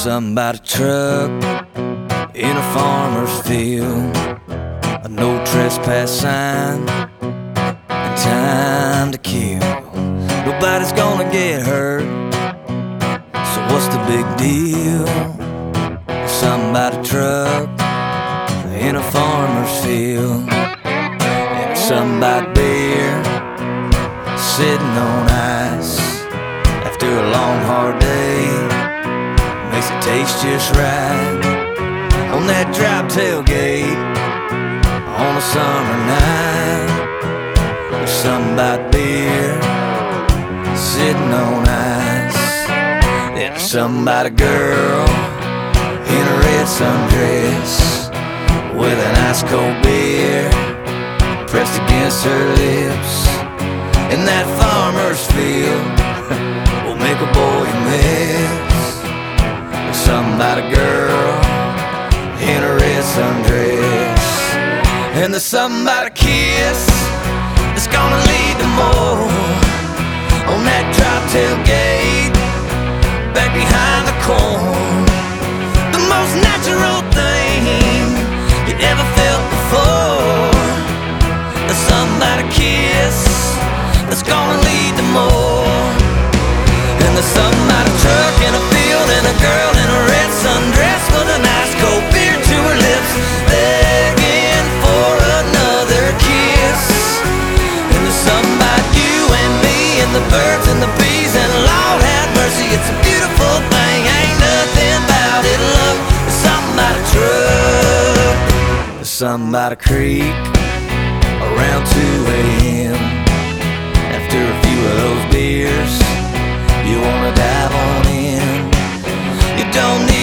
Somebody truck in a farmer's field, a no trespass sign, and time to kill. Nobody's gonna get hurt, so what's the big deal? Somebody truck in a farmer's field, and somebody beer sitting on ice after a long hard day makes it taste just right on that drop tailgate on a summer night. There's somebody beer sitting on ice, and somebody girl in a red sundress with an ice cold beer pressed against her lips. In that farmer's field will make a boy miss. Somebody girl in a red sundress, and there's somebody kiss that's gonna lead to more on that drop tailgate back behind the corn. The most natural thing you ever felt before. There's somebody kiss that's gonna lead to more. And there's somebody truck in a field and a girl in a red sundress with an ice cold beer to her lips, begging for another kiss. And there's somebody, you and me and the birds and the bees, and Lord have mercy, it's a beautiful thing, ain't nothing about it, love. There's somebody truck, there's somebody creek around 2 a.m. After a few of those beers, you wanna dive on in. You don't need